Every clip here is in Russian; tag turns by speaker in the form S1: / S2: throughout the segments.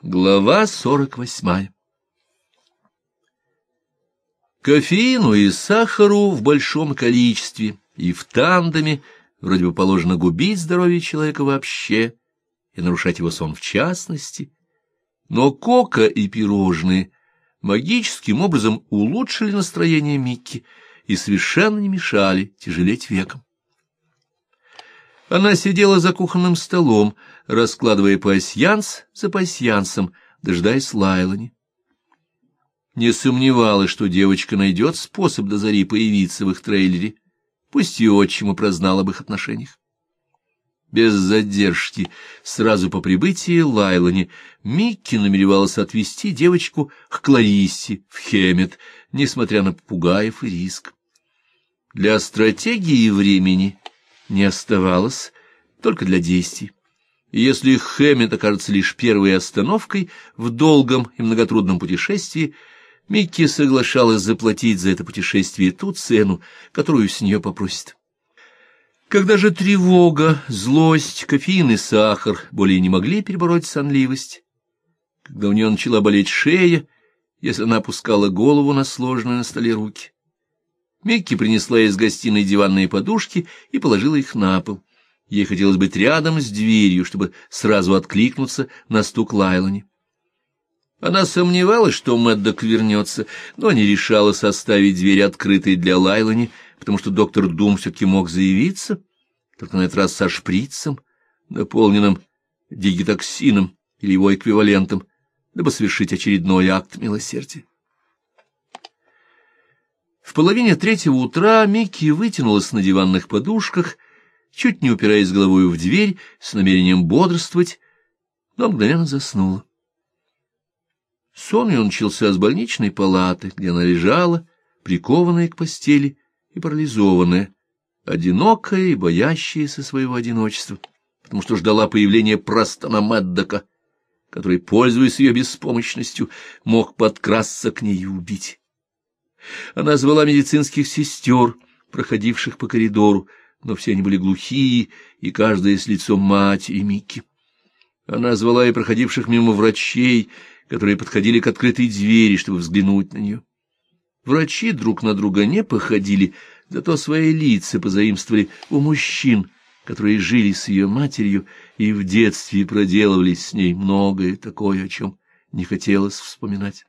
S1: Глава 48. Кофеину и сахару в большом количестве и в тандеме вроде бы положено губить здоровье человека вообще и нарушать его сон в частности, но кока и пирожные магическим образом улучшили настроение Микки и совершенно не мешали тяжелеть веком. Она сидела за кухонным столом, раскладывая пасьянс за пасьянсом, дожидаясь Лайлани. Не сомневалась, что девочка найдет способ до зари появиться в их трейлере, пусть и отчим прознал об их отношениях. Без задержки, сразу по прибытии Лайлани, Микки намеревалась отвезти девочку к Клариссе в Хэммет, несмотря на попугаев и риск. Для стратегии времени не оставалось, только для действий. И если Хэммет окажется лишь первой остановкой в долгом и многотрудном путешествии, Микки соглашалась заплатить за это путешествие ту цену, которую с нее попросит. Когда же тревога, злость, кофеин и сахар более не могли перебороть сонливость, когда у нее начала болеть шея, если она опускала голову на сложенные на столе руки, Микки принесла из гостиной диванные подушки и положила их на пол. Ей хотелось быть рядом с дверью, чтобы сразу откликнуться на стук Лайлани. Она сомневалась, что Мэддок вернется, но не решалась оставить дверь открытой для Лайлани, потому что доктор Дум все-таки мог заявиться, только на этот раз со шприцем, наполненным дигитоксином или его эквивалентом, дабы совершить очередной акт милосердия. В половине третьего утра Микки вытянулась на диванных подушках, чуть не упираясь головой в дверь, с намерением бодрствовать, но мгновенно заснула. Сон ее начался с больничной палаты, где она лежала, прикованная к постели и парализованная, одинокая и боящаяся своего одиночества, потому что ждала появления Престона Мэддока, который, пользуясь ее беспомощностью, мог подкрасться к ней и убить. Она звала медицинских сестер, проходивших по коридору, но все они были глухие, и каждая с лицом матери Микки. Она звала и проходивших мимо врачей, которые подходили к открытой двери, чтобы взглянуть на нее. Врачи друг на друга не походили, зато свои лица позаимствовали у мужчин, которые жили с ее матерью и в детстве проделывали с ней многое такое, о чем не хотелось вспоминать.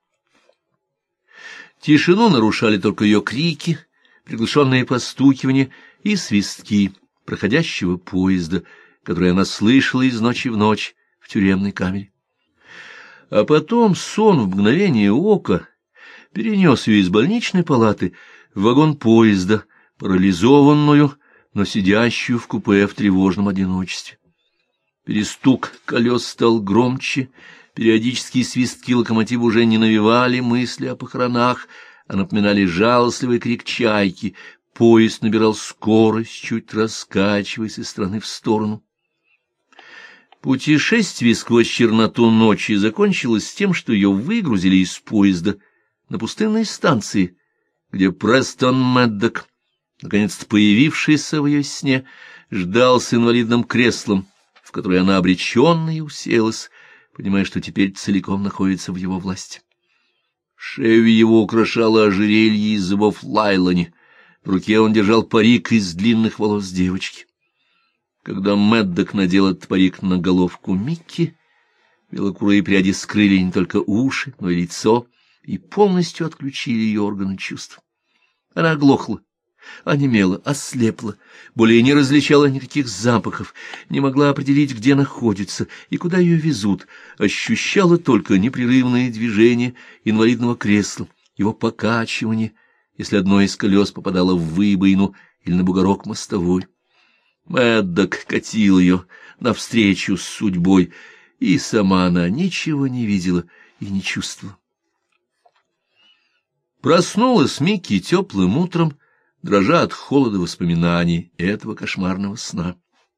S1: Тишину нарушали только ее крики, приглушенные постукивания и свистки проходящего поезда, который она слышала из ночи в ночь в тюремной камере. А потом сон в мгновение ока перенес ее из больничной палаты в вагон поезда, парализованную, но сидящую в купе в тревожном одиночестве. Перестук колес стал громче, периодические свистки локомотива уже не навевали мысли о похоронах, а напоминали жалостливый крик чайки. Поезд набирал скорость, чуть раскачиваясь из стороны в сторону. Путешествие сквозь черноту ночи закончилось тем, что ее выгрузили из поезда на пустынной станции, где Престон Мэддок, наконец-то появившийся в ее сне, ждал с инвалидным креслом, в которое она обреченно и уселась, понимая, что теперь целиком находится в его власти. Шею его украшало ожерелье из зубов Лайлани, в руке он держал парик из длинных волос девочки. Когда Мэддок надел этот парик на головку Микки, белокурые пряди скрыли не только уши, но и лицо, и полностью отключили ее органы чувств. Она оглохла, онемела, ослепла, более не различала никаких запахов, не могла определить, где находится и куда ее везут, ощущала только непрерывное движение инвалидного кресла, его покачивание, если одно из колес попадало в выбоину или на бугорок мостовой. Мэддок катил ее навстречу с судьбой, и сама она ничего не видела и не чувствовала. Проснулась Микки теплым утром, дрожа от холода воспоминаний этого кошмарного сна.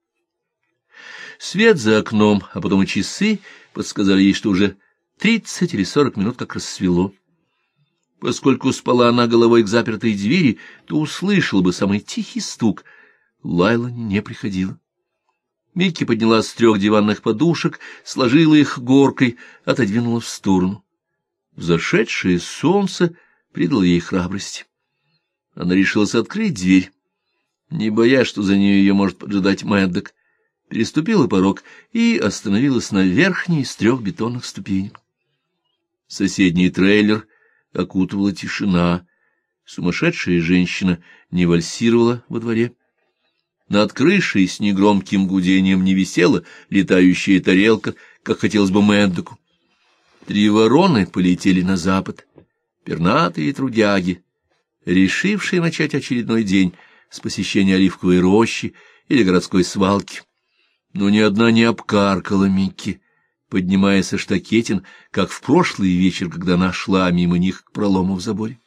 S1: Свет за окном, а потом и часы подсказали ей, что уже 30 или 40 минут как рассвело. Поскольку спала она головой к запертой двери, то услышала бы самый тихий стук. Лайлани не приходила. Микки подняла с 3 диванных подушек, сложила их горкой, отодвинула в сторону. Взошедшее солнце придало ей храбрости. Она решилась открыть дверь, не боясь, что за нее ее может поджидать Мэддок, переступила порог и остановилась на верхней из 3 бетонных ступенек. Соседний трейлер окутывала тишина. Сумасшедшая женщина не вальсировала во дворе. Над крышей с негромким гудением не висела летающая тарелка, как хотелось бы Мэддоку. 3 вороны полетели на запад, пернатые трудяги, решившие начать очередной день с посещения оливковой рощи или городской свалки. Но ни одна не обкаркала Микки, поднимаясь со штакетин, как в прошлый вечер, когда она шла мимо них к пролому в заборе.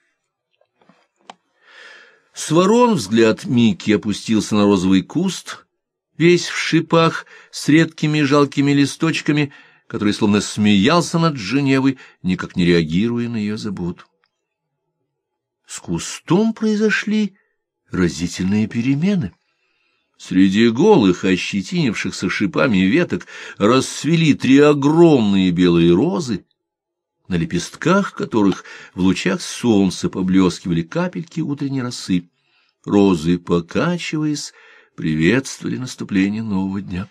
S1: С ворон взгляд Микки опустился на розовый куст, весь в шипах, с редкими жалкими листочками, который словно смеялся над Женевой, никак не реагируя на ее заботу. С кустом произошли разительные перемены. Среди голых, ощетинившихся шипами веток расцвели 3 огромные белые розы, на лепестках которых в лучах солнца поблескивали капельки утренней росы. Розы, покачиваясь, приветствовали наступление нового дня.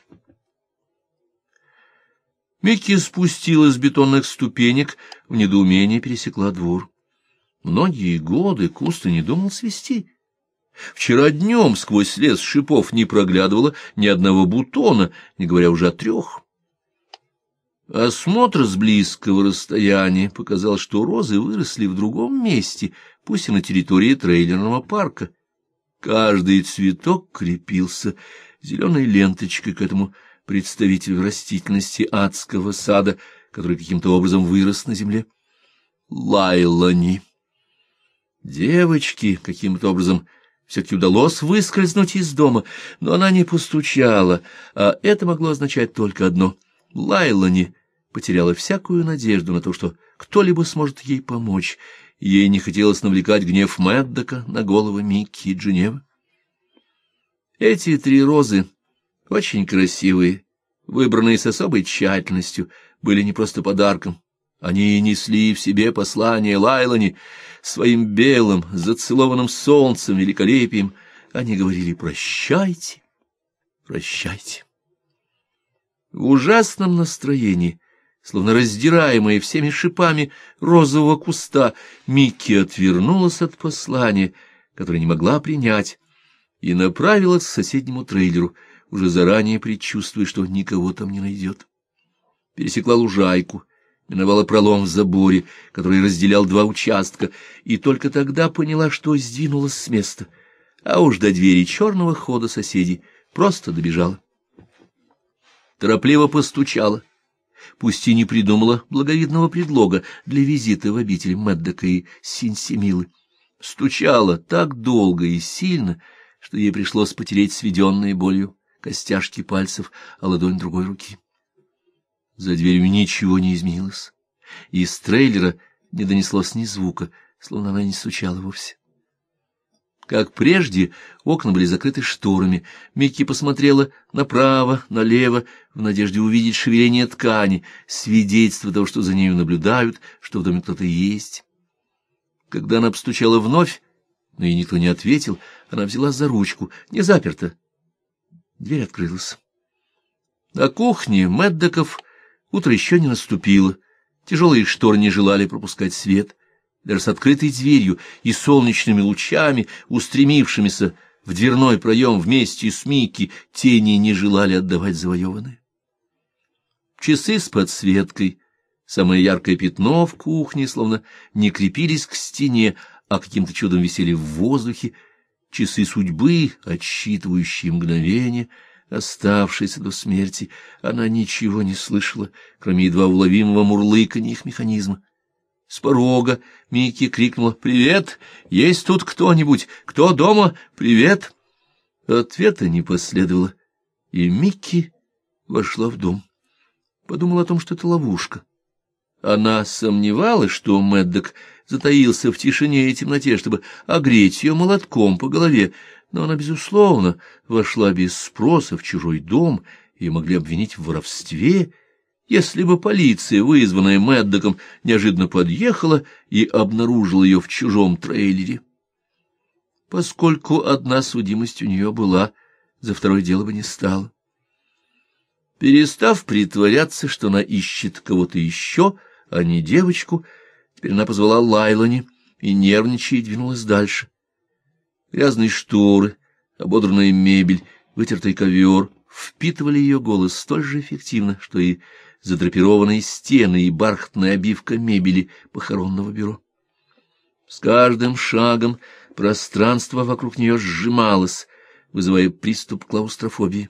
S1: Микки спустилась с бетонных ступенек, в недоумении пересекла двор. Многие годы куст и не думал свисти. Вчера днем сквозь лес шипов не проглядывало ни одного бутона, не говоря уже о 3. Осмотр с близкого расстояния показал, что розы выросли в другом месте, пусть и на территории трейлерного парка. Каждый цветок крепился зеленой ленточкой к этому представителю растительности адского сада, который каким-то образом вырос на земле. Лайлани. Девочке каким-то образом все-таки удалось выскользнуть из дома, но она не постучала, а это могло означать только одно. Лайлани потеряла всякую надежду на то, что кто-либо сможет ей помочь. Ей не хотелось навлекать гнев Мэддока на головы Микки и Женевы. Эти 3 розы, очень красивые, выбранные с особой тщательностью, были не просто подарком. Они несли в себе послание Лайлани. Своим белым, зацелованным солнцем, великолепием они говорили: «Прощайте, прощайте». В ужасном настроении, словно раздираемая всеми шипами розового куста, Микки отвернулась от послания, которое не могла принять, и направилась к соседнему трейлеру, уже заранее предчувствуя, что никого там не найдет. Пересекла лужайку, миновала пролом в заборе, который разделял 2 участка, и только тогда поняла, что сдвинулась с места, а уж до двери черного хода соседей просто добежала. Торопливо постучала, пусть и не придумала благовидного предлога для визита в обитель Мэддока и Синсимилы. Стучала так долго и сильно, что ей пришлось потереть сведенные болью костяшки пальцев о ладонь другой руки. За дверью ничего не изменилось, и из трейлера не донеслось ни звука, словно она не стучала вовсе. Как прежде, окна были закрыты шторами. Микки посмотрела направо, налево, в надежде увидеть шевеление ткани, свидетельство того, что за нею наблюдают, что в доме кто-то есть. Когда она постучала вновь, но ей никто не ответил, она взяла за ручку. Не заперта. Дверь открылась. На кухне Мэддоков утро еще не наступило. Тяжелые шторы не желали пропускать свет. Даже с открытой дверью и солнечными лучами, устремившимися в дверной проем вместе с Микки, тени не желали отдавать завоеванное. Часы с подсветкой, самое яркое пятно в кухне, словно не крепились к стене, а каким-то чудом висели в воздухе. Часы судьбы, отсчитывающие мгновения, оставшиеся до смерти. Она ничего не слышала, кроме едва уловимого мурлыканья их механизма. С порога Микки крикнула: «Привет! Есть тут кто-нибудь? Кто дома? Привет!» Ответа не последовало, и Микки вошла в дом. Подумала о том, что это ловушка. Она сомневалась, что Мэддок затаился в тишине и темноте, чтобы огреть ее молотком по голове, но она, безусловно, вошла без спроса в чужой дом и могли обвинить в воровстве, если бы полиция, вызванная Мэддоком, неожиданно подъехала и обнаружила ее в чужом трейлере. Поскольку одна судимость у нее была, за второе дело бы не стало. Перестав притворяться, что она ищет кого-то еще, а не девочку, теперь она позвала Лайлони и, нервничая, двинулась дальше. Грязные шторы, ободранная мебель, вытертый ковер впитывали ее голос столь же эффективно, что и задрапированные стены и бархатная обивка мебели похоронного бюро. С каждым шагом пространство вокруг нее сжималось, вызывая приступ клаустрофобии.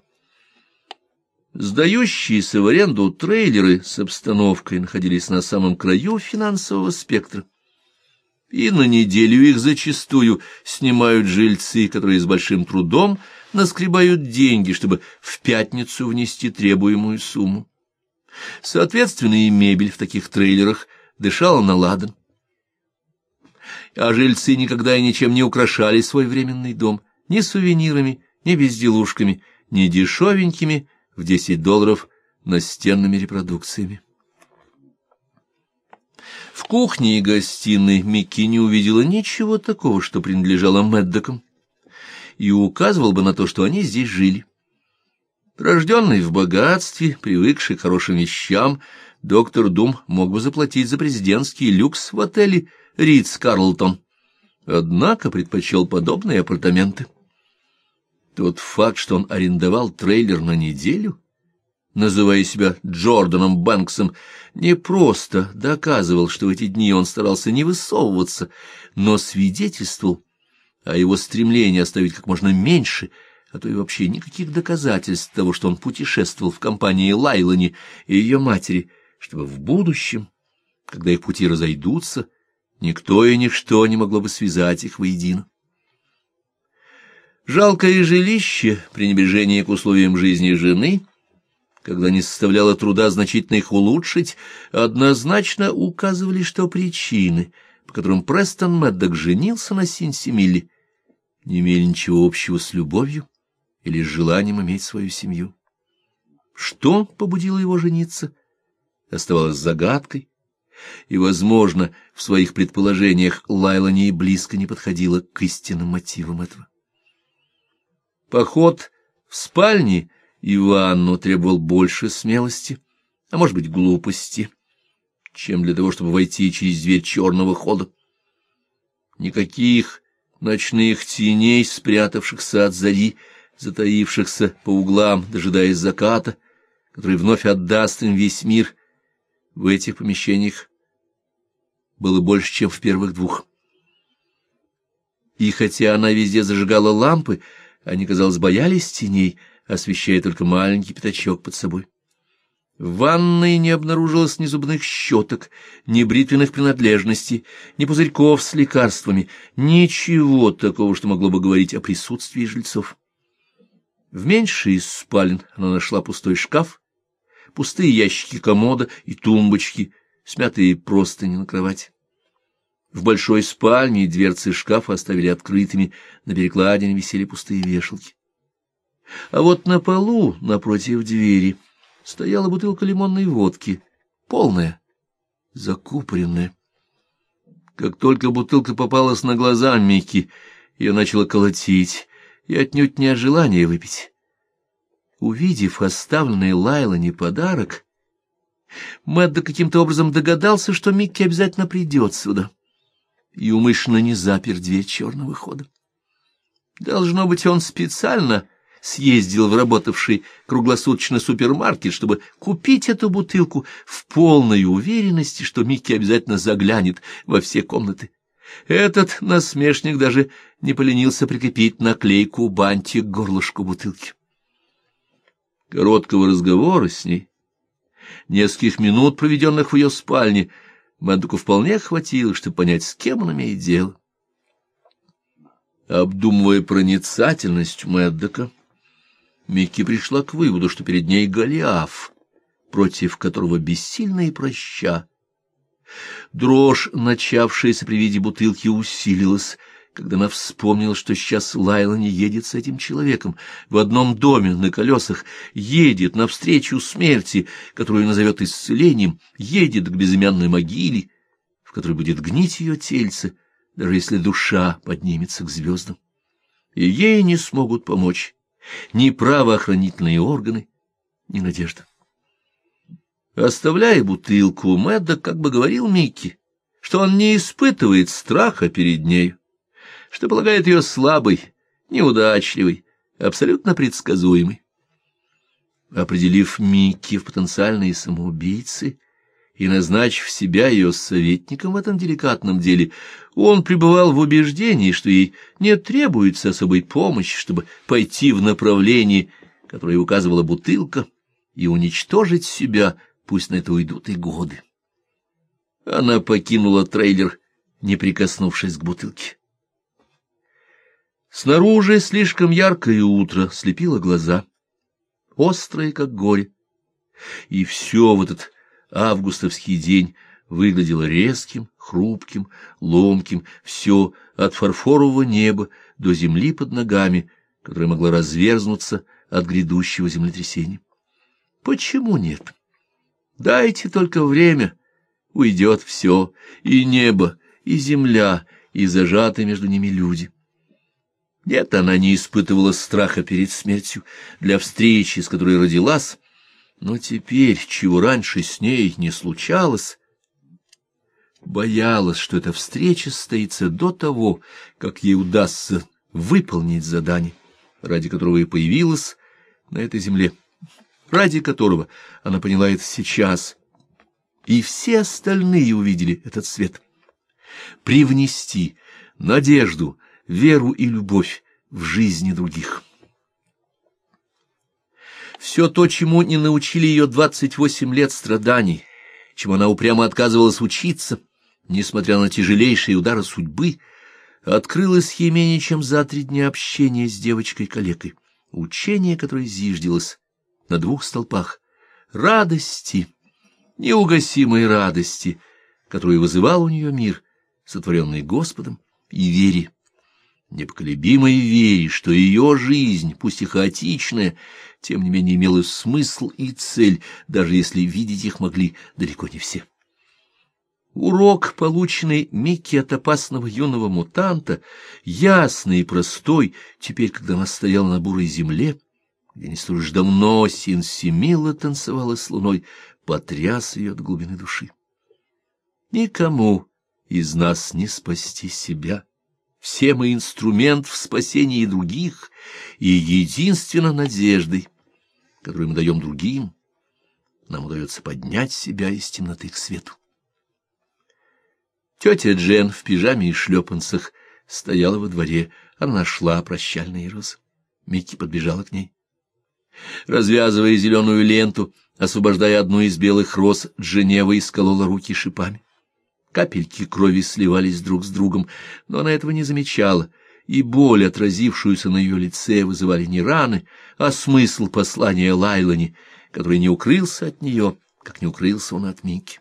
S1: Сдающиеся в аренду трейлеры с обстановкой находились на самом краю финансового спектра. И на неделю их зачастую снимают жильцы, которые с большим трудом наскребают деньги, чтобы в пятницу внести требуемую сумму. Соответственно, и мебель в таких трейлерах дышала на ладан. А жильцы никогда и ничем не украшали свой временный дом, ни сувенирами, ни безделушками, ни дешевенькими в $10 настенными репродукциями. В кухне и гостиной Микки не увидела ничего такого, что принадлежало Мэддокам, и указывал бы на то, что они здесь жили. Рожденный в богатстве, привыкший к хорошим вещам, доктор Дум мог бы заплатить за президентский люкс в отеле Ритц-Карлтон, однако предпочел подобные апартаменты. Тот факт, что он арендовал трейлер на неделю, называя себя Джорданом Бэнксом, не просто доказывал, что в эти дни он старался не высовываться, но свидетельствовал о его стремлении оставить как можно меньше, а то и вообще никаких доказательств того, что он путешествовал в компании Лайлони и ее матери, чтобы в будущем, когда их пути разойдутся, никто и ничто не могло бы связать их воедино. Жалкое жилище, пренебрежение к условиям жизни жены, когда не составляло труда значительно их улучшить, однозначно указывали, что причины, по которым Престон Мэддок женился на Синси Милли, не имели ничего общего с любовью или с желанием иметь свою семью. Что побудило его жениться, оставалось загадкой, и, возможно, в своих предположениях Лайлони и близко не подходила к истинным мотивам этого. Поход в спальне и ванну требовал больше смелости, а может быть глупости, чем для того, чтобы войти через дверь черного хода. Никаких ночных теней, спрятавшихся от зари, затаившихся по углам, дожидаясь заката, который вновь отдаст им весь мир, в этих помещениях было больше, чем в первых двух. И хотя она везде зажигала лампы, они, казалось, боялись теней, освещая только маленький пятачок под собой. В ванной не обнаружилось ни зубных щеток, ни бритвенных принадлежностей, ни пузырьков с лекарствами, ничего такого, что могло бы говорить о присутствии жильцов. В меньшей из спален она нашла пустой шкаф, пустые ящики комода и тумбочки, смятые простыни на кровати. В большой спальне дверцы шкафа оставили открытыми, на перекладине висели пустые вешалки. А вот на полу, напротив двери, стояла бутылка лимонной водки, полная, закупоренная. Как только бутылка попалась на глаза Микки, ее начало колотить, и отнюдь не от желания выпить. Увидев оставленный Лайлони подарок, Мэддок каким-то образом догадался, что Микки обязательно придет сюда, и умышленно не запер дверь черного хода. Должно быть, он специально съездил в работавший круглосуточно супермаркет, чтобы купить эту бутылку в полной уверенности, что Микки обязательно заглянет во все комнаты. Этот насмешник даже не поленился прикрепить наклейку бантик к горлышку бутылки. Короткого разговора с ней, нескольких минут, проведенных в ее спальне, Мэддоку вполне хватило, чтобы понять, с кем он имеет дело. Обдумывая проницательность Мэддока, Микки пришла к выводу, что перед ней Голиаф, против которого бессильна и проща Дрожь, начавшаяся при виде бутылки, усилилась, когда она вспомнила, что сейчас Лайлани едет с этим человеком в одном доме на колесах, едет навстречу смерти, которую назовет исцелением, едет к безымянной могиле, в которой будет гнить ее тельце, даже если душа поднимется к звездам. И ей не смогут помочь ни правоохранительные органы, ни надежда. Оставляя бутылку, Мэддок как бы говорил Микки, что он не испытывает страха перед нею, что полагает ее слабой, неудачливой, абсолютно предсказуемой. Определив Микки в потенциальные самоубийцы и назначив себя ее советником в этом деликатном деле, он пребывал в убеждении, что ей не требуется особой помощи, чтобы пойти в направлении, которое указывала бутылка, и уничтожить себя, пусть на это уйдут и годы. Она покинула трейлер, не прикоснувшись к бутылке. Снаружи слишком яркое утро слепило глаза, острое, как горе, и все в этот августовский день выглядело резким, хрупким, ломким, все от фарфорового неба до земли под ногами, которая могла разверзнуться от грядущего землетрясения. Почему нет? Дайте только время, уйдет все, и небо, и земля, и зажатые между ними люди. Нет, она не испытывала страха перед смертью, для встречи, с которой родилась, но теперь, чего раньше с ней не случалось, боялась, что эта встреча состоится до того, как ей удастся выполнить задание, ради которого и появилась на этой земле, ради которого она поняла это сейчас, и все остальные увидели этот свет. Привнести надежду, веру и любовь в жизни других. Все то, чему не научили ее 28 лет страданий, чему она упрямо отказывалась учиться, несмотря на тяжелейшие удары судьбы, открылось ей менее чем за 3 дня общения с девочкой-калекой, учение, которое зиждилось на 2 столпах — радости, неугасимой радости, которую вызывал у нее мир, сотворенный Господом, и вере, непоколебимой вере, что ее жизнь, пусть и хаотичная, тем не менее имела смысл и цель, даже если видеть их могли далеко не все. Урок, полученный Микки от опасного юного мутанта, ясный и простой, теперь, когда она стояла на бурой земле, где не столь уж давно Синсимила танцевала с луной, потряс ее от глубины души. Никому из нас не спасти себя. Все мы инструмент в спасении других, и единственной надеждой, которую мы даем другим, нам удается поднять себя из темноты к свету. Тетя Джен в пижаме и шлепанцах стояла во дворе. Она нашла прощальные розы. Микки подбежала к ней. Развязывая зеленую ленту, освобождая одну из белых роз, Дженева исколола руки шипами. Капельки крови сливались друг с другом, но она этого не замечала, и боль, отразившуюся на ее лице, вызывали не раны, а смысл послания Лайлани, который не укрылся от нее, как не укрылся он от Микки.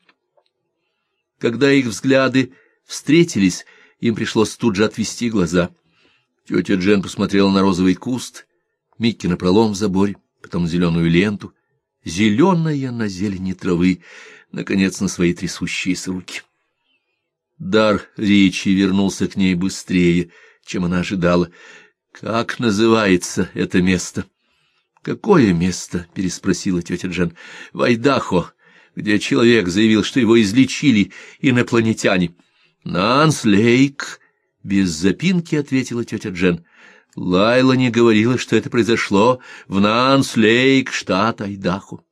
S1: Когда их взгляды встретились, им пришлось тут же отвести глаза. Тетя Джен посмотрела на розовый куст, Микки напролом в заборе, потом на зеленую ленту, зеленая на зелени травы, наконец на свои трясущиеся руки. Дар речи вернулся к ней быстрее, чем она ожидала. «Как называется это место?» «Какое место?» — переспросила тетя Джен. «В Айдахо, где человек заявил, что его излечили инопланетяне». «Нанс-Лейк», — без запинки ответила тетя Джен. Лайлани говорила, что это произошло в Нанс-Лейк, штат Айдахо.